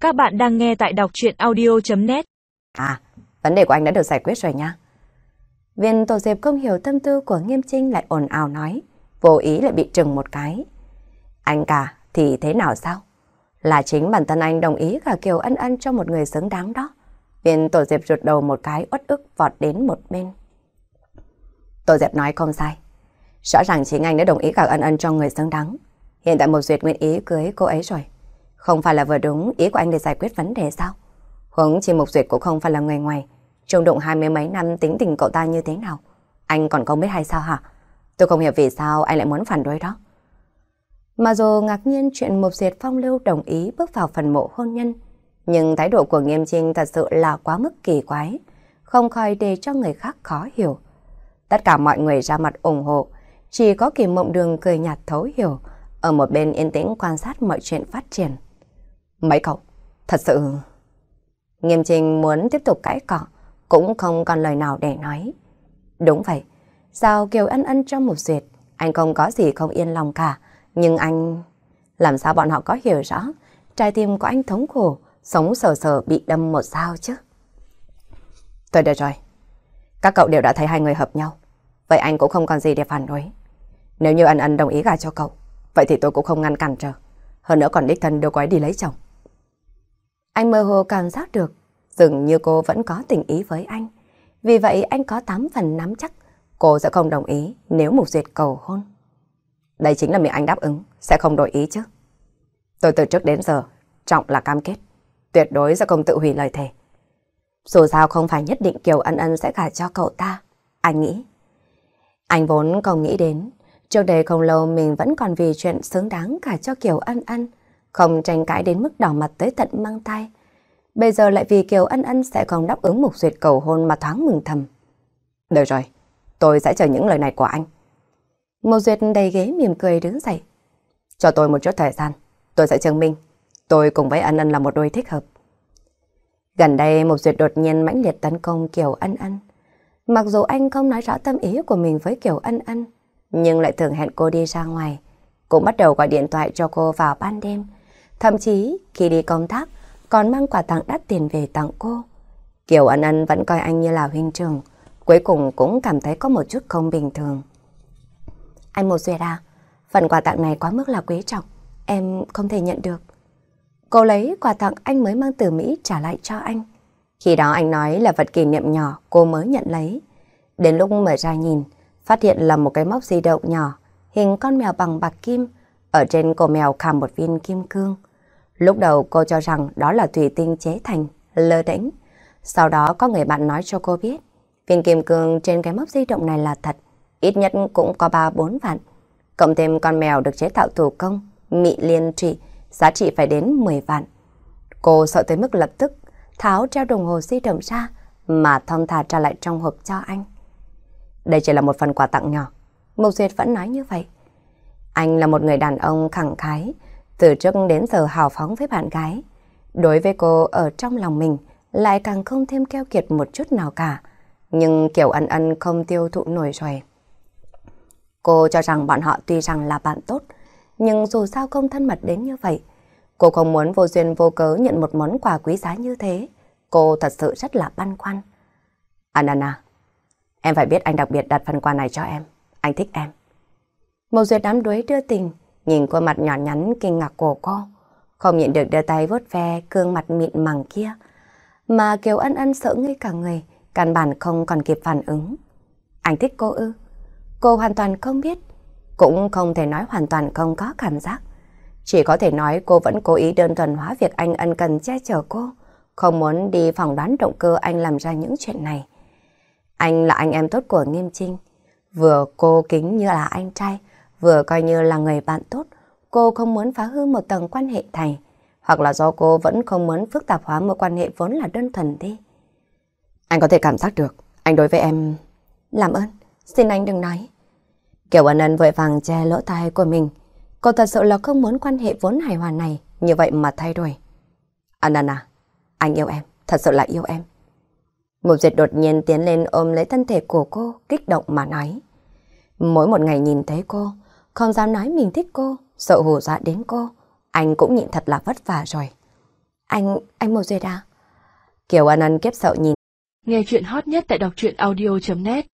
Các bạn đang nghe tại đọc truyện audio.net. Vấn đề của anh đã được giải quyết rồi nha. Viên Tổ Diệp không hiểu tâm tư của Nghiêm Trinh lại ồn ào nói, vô ý lại bị trừng một cái. Anh cả thì thế nào sao? Là chính bản thân anh đồng ý cả Kiều Ân Ân cho một người xứng đáng đó. Viên Tổ Diệp rụt đầu một cái uất ức vọt đến một bên. Tổ Diệp nói không sai. Rõ ràng chính anh đã đồng ý cả Ân Ân cho người xứng đáng. Hiện tại Mộc Duyệt nguyện ý cưới cô ấy rồi. Không phải là vừa đúng ý của anh để giải quyết vấn đề sao? Huống chi Mộc Duyệt cũng không phải là người ngoài. Trung đụng 20 mấy năm tính tình cậu ta như thế nào? Anh còn không biết hay sao hả? Tôi không hiểu vì sao anh lại muốn phản đối đó. Mà dù ngạc nhiên chuyện Mộc Duyệt phong lưu đồng ý bước vào phần mộ hôn nhân, nhưng thái độ của Nghiêm Trinh thật sự là quá mức kỳ quái, không khỏi để cho người khác khó hiểu. Tất cả mọi người ra mặt ủng hộ, chỉ có Kỳ Mộng Đường cười nhạt thấu hiểu, ở một bên yên tĩnh quan sát mọi chuyện phát triển. Mấy cậu, thật sự... Nghiêm Trinh muốn tiếp tục cãi cọ, cũng không còn lời nào để nói. Đúng vậy, sao Kiều Ân Ân trong Mộc Duyệt, anh không có gì không yên lòng cả, nhưng anh... Làm sao bọn họ có hiểu rõ, trái tim của anh thống khổ, sống sờ sờ bị đâm một dao chứ? Tôi được rồi, các cậu đều đã thấy hai người hợp nhau, vậy anh cũng không còn gì để phản đối. Nếu như Ân Ân đồng ý gả cho cậu, vậy thì tôi cũng không ngăn cản trở. Hơn nữa còn đích thân đưa cô ấy đi lấy chồng. Anh mơ hồ cảm giác được, dường như cô vẫn có tình ý với anh. Vì vậy anh có 8 phần nắm chắc cô sẽ không đồng ý nếu Mục Duyệt cầu hôn. Đây chính là miệng anh đáp ứng, sẽ không đổi ý chứ. Tôi từ trước đến giờ, trọng là cam kết, tuyệt đối sẽ không tự hủy lời thề. Dù sao không phải nhất định Kiều Ân Ân sẽ gả cho cậu ta, anh nghĩ. Anh vốn không nghĩ đến, trước đây không lâu mình vẫn còn vì chuyện xứng đáng gả cho Kiều Ân Ân, không tranh cãi đến mức đỏ mặt tới tận mang tai. Bây giờ lại vì Kiều Ân Ân sẽ không đáp ứng Mục Duyệt cầu hôn mà thoáng mừng thầm. Được rồi, tôi sẽ chờ những lời này của anh. Mục Duyệt đầy ghế mỉm cười đứng dậy. Cho tôi một chút thời gian, tôi sẽ chứng minh tôi cùng với Ân Ân là một đôi thích hợp. Gần đây Mục Duyệt đột nhiên mãnh liệt tấn công Kiều Ân Ân. Mặc dù anh không nói rõ tâm ý của mình với Kiều Ân Ân, nhưng lại thường hẹn cô đi ra ngoài, cũng bắt đầu gọi điện thoại cho cô vào ban đêm. Thậm chí khi đi công tác còn mang quà tặng đắt tiền về tặng cô. Kiều Ân Ân vẫn coi anh như là huynh trưởng, cuối cùng cũng cảm thấy có một chút không bình thường. Anh Mộc Duyệt à, phần quà tặng này quá mức là quý trọng, em không thể nhận được. Cô lấy quà tặng anh mới mang từ Mỹ trả lại cho anh. Khi đó anh nói là vật kỷ niệm nhỏ cô mới nhận lấy. Đến lúc mở ra nhìn, phát hiện là một cái móc di động nhỏ, hình con mèo bằng bạc kim, ở trên cổ mèo khảm một viên kim cương. Lúc đầu cô cho rằng đó là thủy tinh chế thành, lơ đễnh. Sau đó có người bạn nói cho cô biết, viên kim cương trên cái móc di động này là thật, ít nhất cũng có 3-4 vạn. Cộng thêm con mèo được chế tạo thủ công, mị liên trụy, giá trị phải đến 10 vạn. Cô sợ tới mức lập tức tháo treo đồng hồ di động ra mà thong thả trả lại trong hộp cho anh. Đây chỉ là một phần quà tặng nhỏ, Mộc Duyệt vẫn nói như vậy. Anh là một người đàn ông khẳng khái, từ trước đến giờ hào phóng với bạn gái. Đối với cô ở trong lòng mình lại càng không thêm keo kiệt một chút nào cả. Nhưng Kiều Ân Ân không tiêu thụ nổi rồi. Cô cho rằng bọn họ tuy rằng là bạn tốt, nhưng dù sao không thân mật đến như vậy. Cô không muốn vô duyên vô cớ nhận một món quà quý giá như thế. Cô thật sự rất là băn khoăn. Anana, em phải biết anh đặc biệt đặt phần quà này cho em. Anh thích em. Mộc Duyệt đắm đuối đưa tình, nhìn khuôn mặt nhỏ nhắn kinh ngạc của cô, không nhịn được đưa tay vuốt ve gương mặt mịn màng kia. Mà Kiều Ân Ân sợ ngây cả người, căn bản không còn kịp phản ứng. Anh thích cô ư? Cô hoàn toàn không biết, cũng không thể nói hoàn toàn không có cảm giác. Chỉ có thể nói cô vẫn cố ý đơn thuần hóa việc anh ân cần che chở cô, không muốn đi phỏng đoán động cơ anh làm ra những chuyện này. Anh là anh em tốt của Nghiêm Trinh, vừa cô kính như là anh trai, vừa coi như là người bạn tốt. Cô không muốn phá hư một tầng quan hệ này, hoặc là do cô vẫn không muốn phức tạp hóa một quan hệ vốn là đơn thuần đi. Anh có thể cảm giác được, anh đối với em... Làm ơn, xin anh đừng nói. Kiều Ân Ân vội vàng che lỗ tai của mình. Cô thật sự là không muốn quan hệ vốn hài hòa này như vậy mà thay đổi. Anana, anh yêu em, thật sự là yêu em. Mục Duyệt đột nhiên tiến lên ôm lấy thân thể của cô, kích động mà nói. Mỗi một ngày nhìn thấy cô, không dám nói mình thích cô, sợ hù dọa đến cô, anh cũng nhịn thật là vất vả rồi. Anh Một Duyệt à? Kiều Ân Ân kiếp sợ nhìn. Nghe chuyện hot nhất tại đọc truyện audio.net